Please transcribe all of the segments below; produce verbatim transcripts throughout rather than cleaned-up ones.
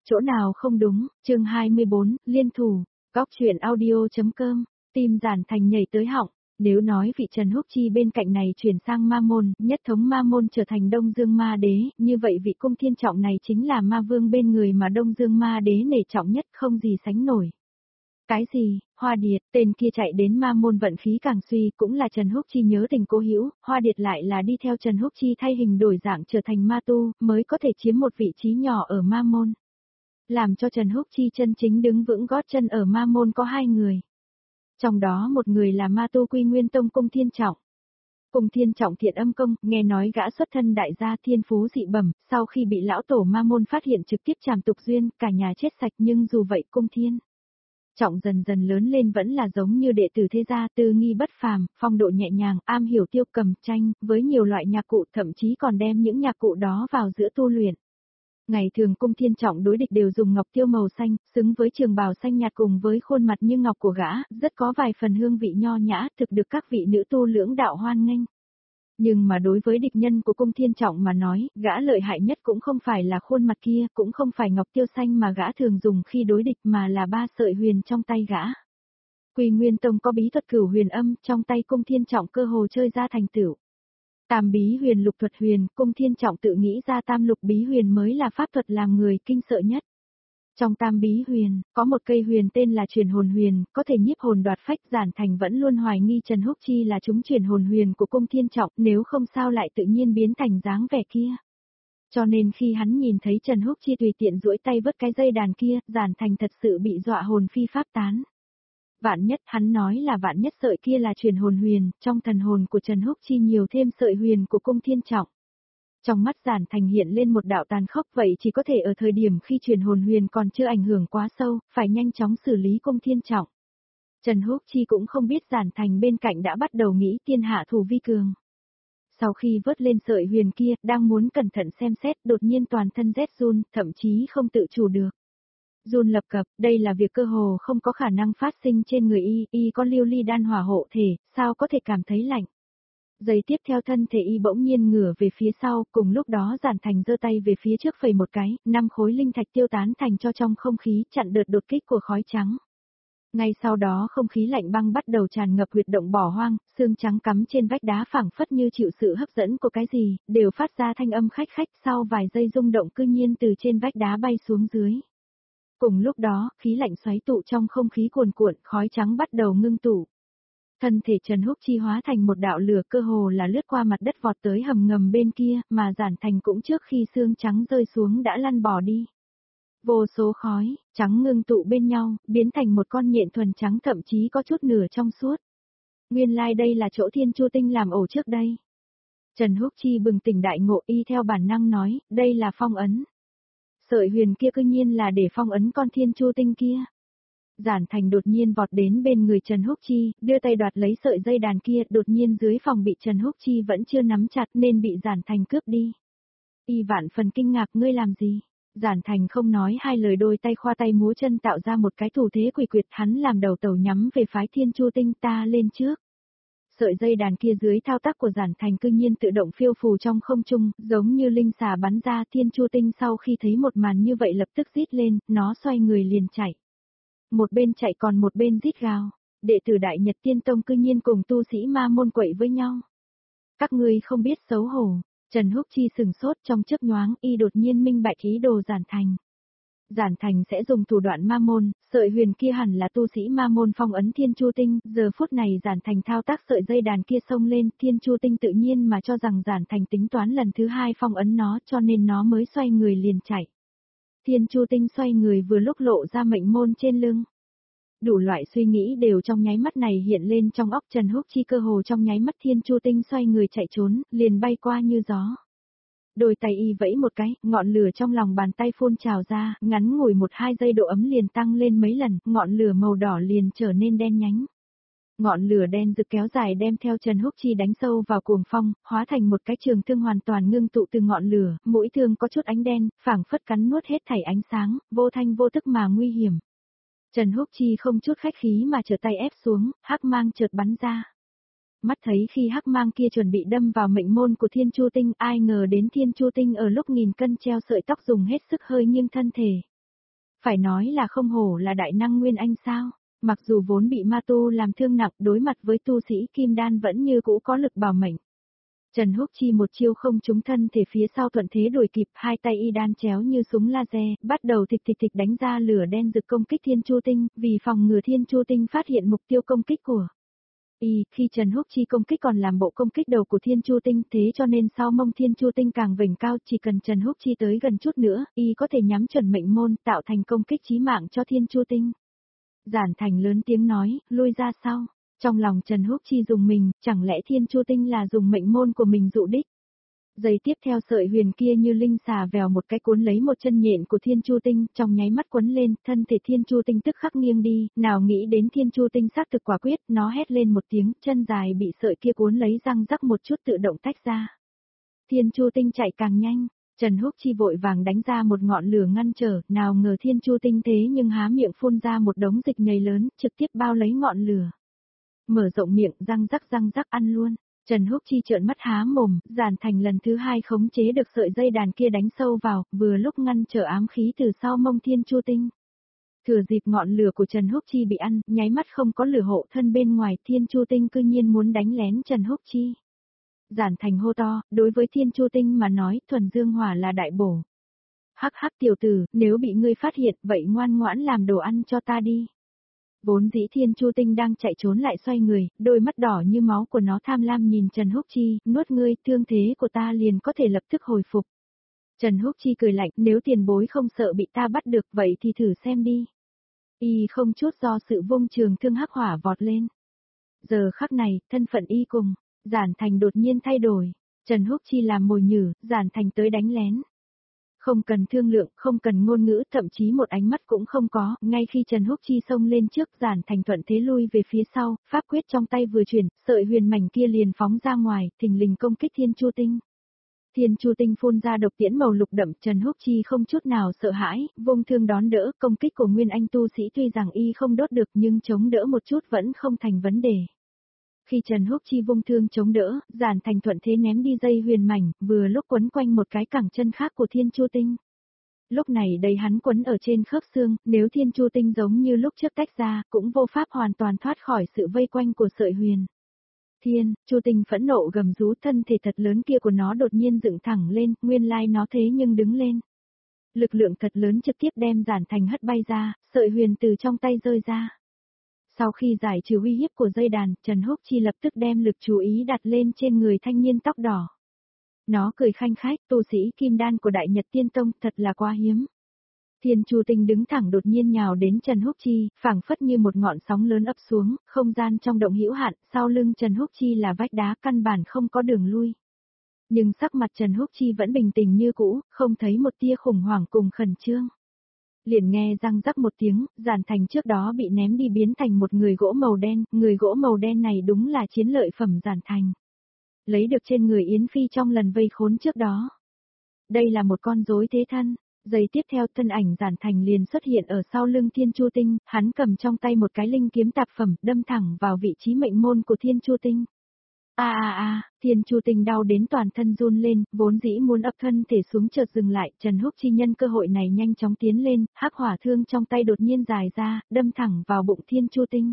Chỗ nào không đúng, chương hai mươi bốn, liên thủ, góc truyện audio.com, tim Giản Thành nhảy tới họng. Nếu nói vị Trần Húc Chi bên cạnh này chuyển sang ma môn, nhất thống ma môn trở thành Đông Dương ma đế, như vậy vị Cung Thiên Trọng này chính là ma vương bên người mà Đông Dương ma đế nể trọng nhất, không gì sánh nổi. Cái gì, Hoa Điệt, tên kia chạy đến ma môn vận khí càng suy, cũng là Trần Húc Chi nhớ tình cố hữu, Hoa Điệt lại là đi theo Trần Húc Chi thay hình đổi dạng trở thành ma tu, mới có thể chiếm một vị trí nhỏ ở ma môn. Làm cho Trần Húc Chi chân chính đứng vững gót chân ở ma môn có hai người. Trong đó một người là ma tu Quy Nguyên Tông Cung Thiên Trọng. Cung Thiên Trọng thiện âm công, nghe nói gã xuất thân đại gia thiên phú dị bẩm, sau khi bị lão tổ ma môn phát hiện trực tiếp trảm tục duyên, cả nhà chết sạch, nhưng dù vậy Cung Thiên Trọng dần dần lớn lên vẫn là giống như đệ tử thế gia, tư nghi bất phàm, phong độ nhẹ nhàng, am hiểu tiêu cầm tranh, với nhiều loại nhạc cụ, thậm chí còn đem những nhạc cụ đó vào giữa tu luyện. Ngày thường Cung Thiên Trọng đối địch đều dùng ngọc tiêu màu xanh, xứng với trường bào xanh nhạt cùng với khuôn mặt như ngọc của gã, rất có vài phần hương vị nho nhã, thực được các vị nữ tu lưỡng đạo hoan nghênh. Nhưng mà đối với địch nhân của Cung Thiên Trọng mà nói, gã lợi hại nhất cũng không phải là khuôn mặt kia, cũng không phải ngọc tiêu xanh mà gã thường dùng khi đối địch mà là ba sợi huyền trong tay gã. Quy Nguyên Tông có bí thuật cửu huyền âm, trong tay Cung Thiên Trọng cơ hồ chơi ra thành tựu. Tam bí huyền lục thuật huyền, Cung Thiên Trọng tự nghĩ ra tam lục bí huyền mới là pháp thuật làm người kinh sợ nhất. Trong tam bí huyền, có một cây huyền tên là truyền hồn huyền, có thể nhiếp hồn đoạt phách. Giản Thành vẫn luôn hoài nghi Trần Húc Chi là chúng truyền hồn huyền của Cung Thiên Trọng, nếu không sao lại tự nhiên biến thành dáng vẻ kia. Cho nên khi hắn nhìn thấy Trần Húc Chi tùy tiện duỗi tay vớt cái dây đàn kia, Giản Thành thật sự bị dọa hồn phi pháp tán. Vạn nhất, hắn nói là vạn nhất sợi kia là truyền hồn huyền, trong thần hồn của Trần Húc Chi nhiều thêm sợi huyền của Cung Thiên Trọng. Trong mắt Giản Thành hiện lên một đạo tàn khốc, vậy chỉ có thể ở thời điểm khi truyền hồn huyền còn chưa ảnh hưởng quá sâu, phải nhanh chóng xử lý Cung Thiên Trọng. Trần Húc Chi cũng không biết Giản Thành bên cạnh đã bắt đầu nghĩ tiên hạ thủ vi cường. Sau khi vớt lên sợi huyền kia, đang muốn cẩn thận xem xét, đột nhiên toàn thân rét run, thậm chí không tự chủ được. Run lập cập, đây là việc cơ hồ không có khả năng phát sinh trên người y, y có lưu ly đan hỏa hộ thể, sao có thể cảm thấy lạnh. Giây tiếp theo thân thể y bỗng nhiên ngửa về phía sau, cùng lúc đó Giản Thành giơ tay về phía trước phẩy một cái, năm khối linh thạch tiêu tán thành cho trong không khí, chặn đợt đột kích của khói trắng. Ngay sau đó không khí lạnh băng bắt đầu tràn ngập huyệt động bỏ hoang, xương trắng cắm trên vách đá phảng phất như chịu sự hấp dẫn của cái gì, đều phát ra thanh âm khách khách, sau vài giây rung động cư nhiên từ trên vách đá bay xuống dưới. Cùng lúc đó, khí lạnh xoáy tụ trong không khí cuồn cuộn, khói trắng bắt đầu ngưng tụ. Thân thể Trần Húc Chi hóa thành một đạo lửa, cơ hồ là lướt qua mặt đất vọt tới hầm ngầm bên kia, mà Giản Thành cũng trước khi xương trắng rơi xuống đã lăn bỏ đi. Vô số khói trắng ngưng tụ bên nhau, biến thành một con nhện thuần trắng, thậm chí có chút nửa trong suốt. Nguyên lai like đây là chỗ Thiên Chu Tinh làm ổ trước đây. Trần Húc Chi bừng tỉnh đại ngộ, y theo bản năng nói, đây là phong ấn. Sợi huyền kia cư nhiên là để phong ấn con Thiên Chu Tinh kia. Giản Thành đột nhiên vọt đến bên người Trần Húc Chi, đưa tay đoạt lấy sợi dây đàn kia, đột nhiên dưới phòng bị Trần Húc Chi vẫn chưa nắm chặt nên bị Giản Thành cướp đi. Y vạn phần kinh ngạc, ngươi làm gì? Giản Thành không nói hai lời, đôi tay khoa tay múa chân tạo ra một cái thủ thế quỷ quyệt, hắn làm đầu tàu nhắm về phái Thiên Chu Tinh, ta lên trước. Sợi dây đàn kia dưới thao tác của Giản Thành cư nhiên tự động phiêu phù trong không trung, giống như linh xà bắn ra. Thiên Chu Tinh sau khi thấy một màn như vậy lập tức rít lên, nó xoay người liền chạy. Một bên chạy còn một bên rít gào, đệ tử Đại Nhật Tiên Tông cư nhiên cùng tu sĩ ma môn quậy với nhau. Các ngươi không biết xấu hổ. Trần Húc Chi sừng sốt, trong chớp nhoáng y đột nhiên minh bạch ý đồ Giản Thành. Giản Thành sẽ dùng thủ đoạn ma môn, sợi huyền kia hẳn là tu sĩ ma môn phong ấn Thiên Chu Tinh, giờ phút này Giản Thành thao tác sợi dây đàn kia xông lên, Thiên Chu Tinh tự nhiên mà cho rằng Giản Thành tính toán lần thứ hai phong ấn nó, cho nên nó mới xoay người liền chạy. Thiên Chu Tinh xoay người vừa lúc lộ ra mệnh môn trên lưng. Đủ loại suy nghĩ đều trong nháy mắt này hiện lên trong óc Trần Húc Chi, cơ hồ trong nháy mắt Thiên Chu Tinh xoay người chạy trốn, liền bay qua như gió. Đôi tay y vẫy một cái, ngọn lửa trong lòng bàn tay phun trào ra, ngắn ngủi một hai giây độ ấm liền tăng lên mấy lần, ngọn lửa màu đỏ liền trở nên đen nhánh. Ngọn lửa đen rực kéo dài đem theo Trần Húc Chi đánh sâu vào cuồng phong, hóa thành một cái trường thương hoàn toàn ngưng tụ từ ngọn lửa, mũi thương có chút ánh đen, phảng phất cắn nuốt hết thảy ánh sáng, vô thanh vô tức mà nguy hiểm. Trần Húc Chi không chút khách khí mà trở tay ép xuống, hắc mang chợt bắn ra. Mắt thấy khi hắc mang kia chuẩn bị đâm vào mệnh môn của Thiên Chu Tinh, ai ngờ đến Thiên Chu Tinh ở lúc nghìn cân treo sợi tóc dùng hết sức hơi nghiêng thân thể. Phải nói là không hổ là đại năng Nguyên Anh sao, mặc dù vốn bị ma tu làm thương nặng đối mặt với tu sĩ kim đan vẫn như cũ có lực bảo mệnh. Trần Húc Chi một chiêu không trúng thân thể phía sau thuận thế đuổi kịp, hai tay y đan chéo như súng laser, bắt đầu thịch thịch thịch đánh ra lửa đen rực công kích Thiên Chu Tinh, vì phòng ngừa Thiên Chu Tinh phát hiện mục tiêu công kích của y, khi Trần Húc Chi công kích còn làm bộ công kích đầu của Thiên Chu Tinh, thế cho nên sau mông Thiên Chu Tinh càng vểnh cao, chỉ cần Trần Húc Chi tới gần chút nữa, y có thể nhắm chuẩn mệnh môn, tạo thành công kích chí mạng cho Thiên Chu Tinh. Giản Thành lớn tiếng nói, lui ra sau. Trong lòng Trần Húc Chi dùng mình, chẳng lẽ Thiên Chu Tinh là dùng mệnh môn của mình dụ đích? Giây tiếp theo sợi huyền kia như linh xà vèo một cái cuốn lấy một chân nhện của Thiên Chu Tinh, trong nháy mắt quấn lên, thân thể Thiên Chu Tinh tức khắc nghiêng đi, nào nghĩ đến Thiên Chu Tinh xác thực quả quyết, nó hét lên một tiếng, chân dài bị sợi kia cuốn lấy răng rắc một chút tự động tách ra. Thiên Chu Tinh chạy càng nhanh, Trần Húc Chi vội vàng đánh ra một ngọn lửa ngăn trở, nào ngờ Thiên Chu Tinh thế nhưng há miệng phun ra một đống dịch nhầy lớn, trực tiếp bao lấy ngọn lửa. Mở rộng miệng, răng rắc răng rắc ăn luôn. Trần Húc Chi trợn mắt há mồm, Giản Thành lần thứ hai khống chế được sợi dây đàn kia đánh sâu vào, vừa lúc ngăn trở ám khí từ sau mông Thiên Chu Tinh. Thừa dịp ngọn lửa của Trần Húc Chi bị ăn, nháy mắt không có lửa hộ thân bên ngoài, Thiên Chu Tinh cư nhiên muốn đánh lén Trần Húc Chi. Giản Thành hô to, đối với Thiên Chu Tinh mà nói, thuần dương hỏa là đại bổ. Hắc hắc tiểu tử, nếu bị ngươi phát hiện, vậy ngoan ngoãn làm đồ ăn cho ta đi. Vốn dĩ Thiên Chu Tinh đang chạy trốn lại xoay người, đôi mắt đỏ như máu của nó tham lam nhìn Trần Húc Chi, nuốt ngươi, thương thế của ta liền có thể lập tức hồi phục. Trần Húc Chi cười lạnh, nếu tiền bối không sợ bị ta bắt được vậy thì thử xem đi. Y không chút do sự vung trường thương hắc hỏa vọt lên. Giờ khắc này, thân phận y cùng, Giản Thành đột nhiên thay đổi, Trần Húc Chi làm mồi nhử, Giản Thành tới đánh lén. Không cần thương lượng, không cần ngôn ngữ, thậm chí một ánh mắt cũng không có, ngay khi Trần Húc Chi xông lên trước, Giản Thành thuận thế lui về phía sau, pháp quyết trong tay vừa chuyển, sợi huyền mảnh kia liền phóng ra ngoài, thình lình công kích Thiên Chu Tinh. Thiên Chu Tinh phun ra độc tiễn màu lục đậm, Trần Húc Chi không chút nào sợ hãi, vung thương đón đỡ, công kích của Nguyên Anh tu sĩ tuy rằng y không đốt được nhưng chống đỡ một chút vẫn không thành vấn đề. Khi Trần Húc Chi vung thương chống đỡ, Giản Thành thuận thế ném đi dây huyền mảnh, vừa lúc quấn quanh một cái cẳng chân khác của Thiên Chu Tinh. Lúc này đây hắn quấn ở trên khớp xương, nếu Thiên Chu Tinh giống như lúc trước tách ra, cũng vô pháp hoàn toàn thoát khỏi sự vây quanh của sợi huyền. Thiên, Chu Tinh phẫn nộ gầm rú, thân thể thật lớn kia của nó đột nhiên dựng thẳng lên, nguyên lai nó thế nhưng đứng lên. Lực lượng thật lớn trực tiếp đem Giản Thành hất bay ra, sợi huyền từ trong tay rơi ra. Sau khi giải trừ uy hiếp của dây đàn, Trần Húc Chi lập tức đem lực chú ý đặt lên trên người thanh niên tóc đỏ. Nó cười khanh khách, tu sĩ kim đan của Đại Nhật Tiên Tông thật là quá hiếm. Thiên Chu Tinh đứng thẳng đột nhiên nhào đến Trần Húc Chi, phảng phất như một ngọn sóng lớn ập xuống, không gian trong động hữu hạn, sau lưng Trần Húc Chi là vách đá căn bản không có đường lui. Nhưng sắc mặt Trần Húc Chi vẫn bình tĩnh như cũ, không thấy một tia khủng hoảng cùng khẩn trương. Liền nghe răng rắc một tiếng, Giản Thành trước đó bị ném đi biến thành một người gỗ màu đen, người gỗ màu đen này đúng là chiến lợi phẩm Giản Thành. Lấy được trên người Yến Phi trong lần vây khốn trước đó. Đây là một con rối thế thân, giây tiếp theo thân ảnh Giản Thành liền xuất hiện ở sau lưng Thiên Chu Tinh, hắn cầm trong tay một cái linh kiếm tạp phẩm, đâm thẳng vào vị trí mệnh môn của Thiên Chu Tinh. A a a, Thiên Chu Tinh đau đến toàn thân run lên, vốn dĩ muốn ập thân thể xuống chợt dừng lại, Trần Húc Chi nhân cơ hội này nhanh chóng tiến lên, hắc hỏa thương trong tay đột nhiên dài ra, đâm thẳng vào bụng Thiên Chu Tinh.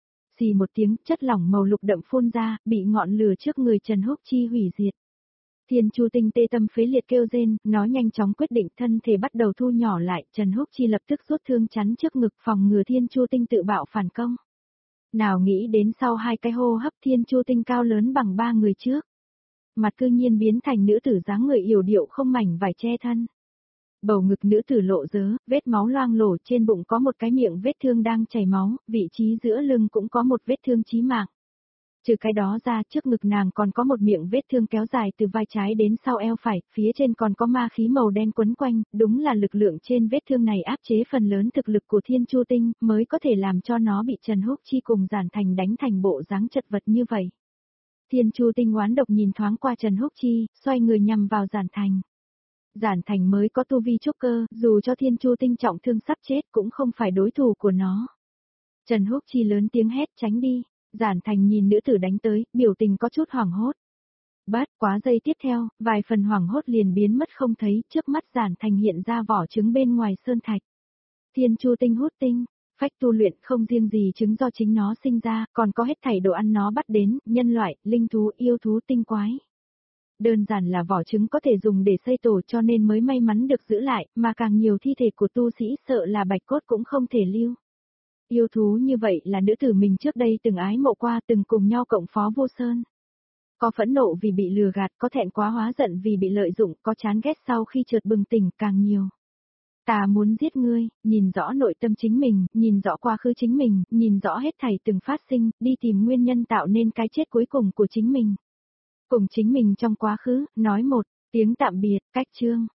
Xì một tiếng, chất lỏng màu lục đậm phun ra, bị ngọn lửa trước người Trần Húc Chi hủy diệt. Thiên Chu Tinh tê tâm phế liệt kêu rên, nó nhanh chóng quyết định thân thể bắt đầu thu nhỏ lại, Trần Húc Chi lập tức rút thương chắn trước ngực phòng ngừa Thiên Chu Tinh tự bạo phản công. Nào nghĩ đến sau hai cái hô hấp Thiên Chu Tinh cao lớn bằng ba người trước. Mặt cư nhiên biến thành nữ tử dáng người yểu điệu không mảnh vải che thân. Bầu ngực nữ tử lộ dớ, vết máu loang lổ, trên bụng có một cái miệng vết thương đang chảy máu, vị trí giữa lưng cũng có một vết thương chí mạng. Trừ cái đó ra, trước ngực nàng còn có một miệng vết thương kéo dài từ vai trái đến sau eo phải, phía trên còn có ma khí màu đen quấn quanh, đúng là lực lượng trên vết thương này áp chế phần lớn thực lực của Thiên Chu Tinh, mới có thể làm cho nó bị Trần Húc Chi cùng Giản Thành đánh thành bộ dáng chật vật như vậy. Thiên Chu Tinh oán độc nhìn thoáng qua Trần Húc Chi, xoay người nhằm vào Giản Thành. Giản Thành mới có tu vi trúc cơ, dù cho Thiên Chu Tinh trọng thương sắp chết cũng không phải đối thủ của nó. Trần Húc Chi lớn tiếng hét tránh đi. Giản Thành nhìn nữ tử đánh tới, biểu tình có chút hoảng hốt. Bát quá giây tiếp theo, vài phần hoảng hốt liền biến mất không thấy, trước mắt Giản Thành hiện ra vỏ trứng bên ngoài sơn thạch. Thiên chu tinh hút tinh, phách tu luyện không riêng gì trứng do chính nó sinh ra, còn có hết thảy đồ ăn nó bắt đến, nhân loại, linh thú, yêu thú, tinh quái. Đơn giản là vỏ trứng có thể dùng để xây tổ cho nên mới may mắn được giữ lại, mà càng nhiều thi thể của tu sĩ sợ là bạch cốt cũng không thể lưu. Yêu thú như vậy là nữ tử mình trước đây từng ái mộ qua, từng cùng nhau cộng phó vô sơn. Có phẫn nộ vì bị lừa gạt, có thẹn quá hóa giận vì bị lợi dụng, có chán ghét sau khi chợt bừng tỉnh càng nhiều. Ta muốn giết ngươi, nhìn rõ nội tâm chính mình, nhìn rõ quá khứ chính mình, nhìn rõ hết thảy từng phát sinh, đi tìm nguyên nhân tạo nên cái chết cuối cùng của chính mình. Cùng chính mình trong quá khứ, nói một tiếng tạm biệt, cách chương.